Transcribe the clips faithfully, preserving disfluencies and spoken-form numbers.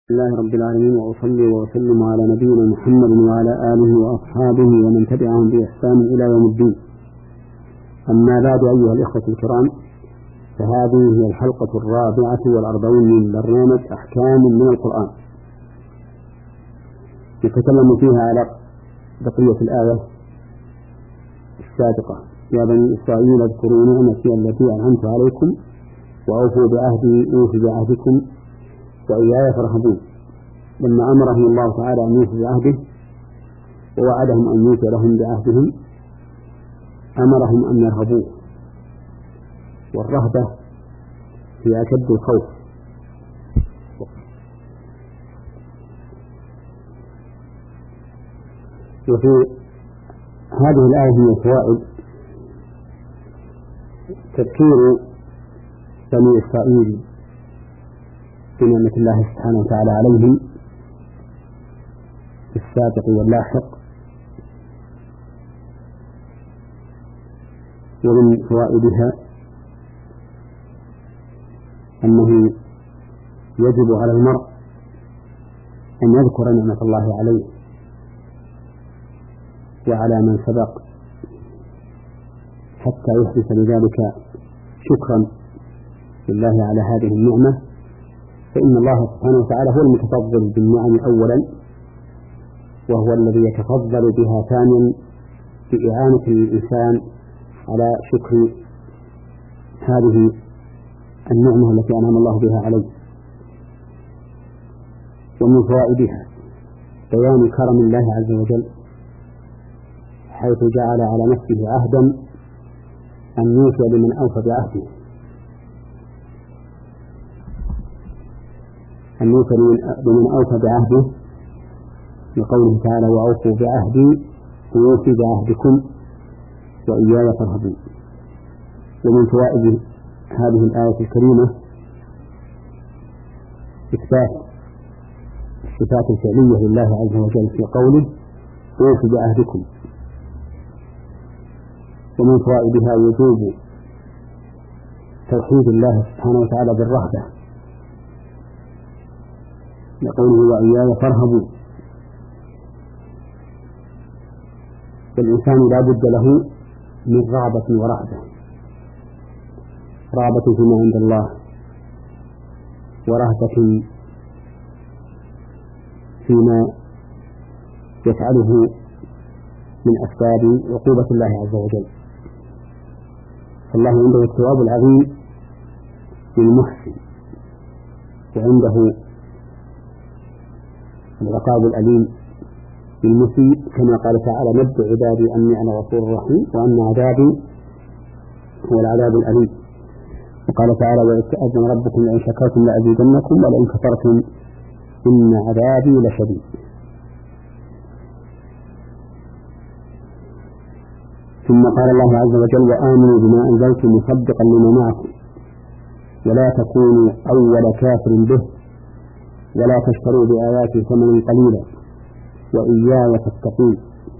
بسم الله رب العالمين، وأصلي وأسلم على نبينا محمد وعلى آله وأصحابه ومن تبعهم بإحسان إلى يوم الدين. أما بعد، أيها الإخوة الكرام، فهذه هي الحلقة الرابعة والأربعين من برنامج أحكام من القرآن، نتكلم فيها على بقية الآية السابقة: يا بني إسرائيل اذكروا نعمتي التي أنعمت عليكم وأوفوا بعهدي أوف بعهدكم وإياي فارهبون. لما أمرهم الله تعالى أن يوفوا بعهده ووعدهم أن يوفي لهم بعهدهم، أمرهم أن يرهبوه، والرهبة هي أشد الخوف. وفي هذه الآية من الفوائد تذكير بني إسرائيل بنعمة الله سبحانه وتعالى عليهم في السابق واللاحق. ومن فوائدها أنه يجب على المرء أن يذكر نعمة الله عليه وعلى من سبق حتى يحدث لذلك شكرا لله على هذه النعمة، فإن الله سبحانه وتعالى هو المتفضل بالنعم أولا، وهو الذي يتفضل بها ثانيا بإعانة الإنسان على شكر هذه النعمة التي أنعم الله بها عليه. ومن فوائدها بيان كرم الله عز وجل، حيث جعل على نفسه عهدا أن يوفي لمن أوفى بعهده، أن يوفي لمن أوفى بعهده، لقوله تعالى: وأوفوا بعهدي أوفي بعهدكم وإياي فارهبون. ومن فوائد هذه الآية الكريمة إثبات الصفات الفعلية لله عز وجل في قوله: أوفي بعهدكم. ومن فوائدها وجوب توحيد الله سبحانه وتعالى بالرهبة، لقوله: وإياي فارهبون. فالإنسان لا بد له من رغبة ورهبة، رغبة فيما عند الله، ورهبة فيما يفعله من أسباب عقوبة الله عز وجل. فالله عنده الثواب العظيم للمحسن، وعنده العقاب الأليم للمسيء، كما قال تعالى: نبئ عبادي أني أنا غفور رحيم وأن عذابي هو العذاب الأليم. وقال تعالى: وإذ تأذن ربكم لئن شكرتم لأزيدنكم ولئن كفرتم إن عذابي لشديد. ثم قال الله عز وجل: وآمنوا بما أنزلت مصدقا لما معكم ولا تكونوا أول كافر به ولا تشتروا بآياتي ثمنا قليلا وإياي فاتقون.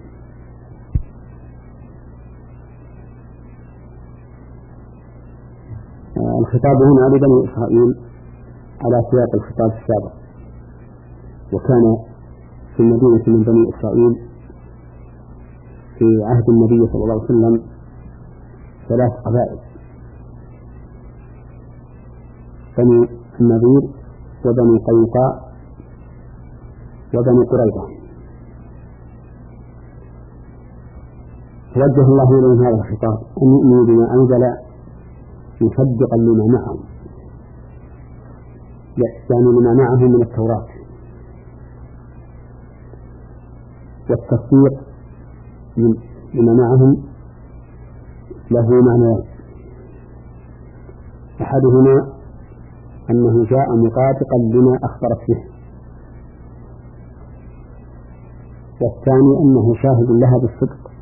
الخطاب هنا لبني إسرائيل على سياق الخطاب السابق، وكان في المدينة من بني إسرائيل في عهد النبي صلى الله عليه وسلم ثلاث قبائل: بني النضير وبني قينقاع وبني قريظة. توجه الله إليهم هذا الخطاب: أن يؤمنوا بما أنزل مصدقا لما معهم، يعني لما معهم من التوراة. والتصديق لما معهم له معنى: أحدهما أنه جاء مطابقا لما أخبرت به، والثاني أنه شاهد لها بالصدق،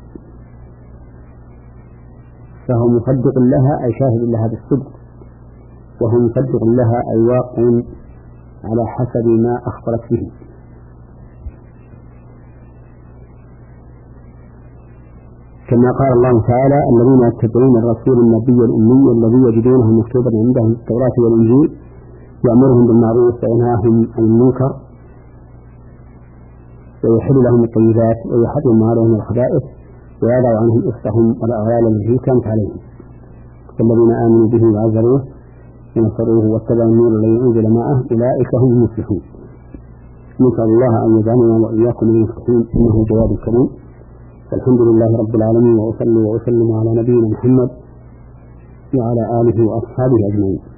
فهو مصدق لها أي شاهد لها بالصدق، وهو مصدق لها أي واقع على حسب ما أخبرت به. كما قال الله تعالى: الذين يتبعون الرسول النبي الأمي الذي يجدونه مكتوبا عندهم في التوراة والإنجيل يأمرهم بالمعروف وينهاهم عن المنكر ويحل لهم الطيبات ويحرم عليهم الخبائث ويضع عنهم إصرهم والأغلال التي كانت عليهم. والذين آمنوا به وعزروه ونصروه واتبعوا النور الذي أنزل معه أولئك هم المفلحون. نسأل الله أن يجعلنا وإياكم من المفلحين إنه جواد كريم. والحمد لله رب العالمين، وأصلي وأسلم على نبينا محمد وعلى آله وأصحابه أجمعين.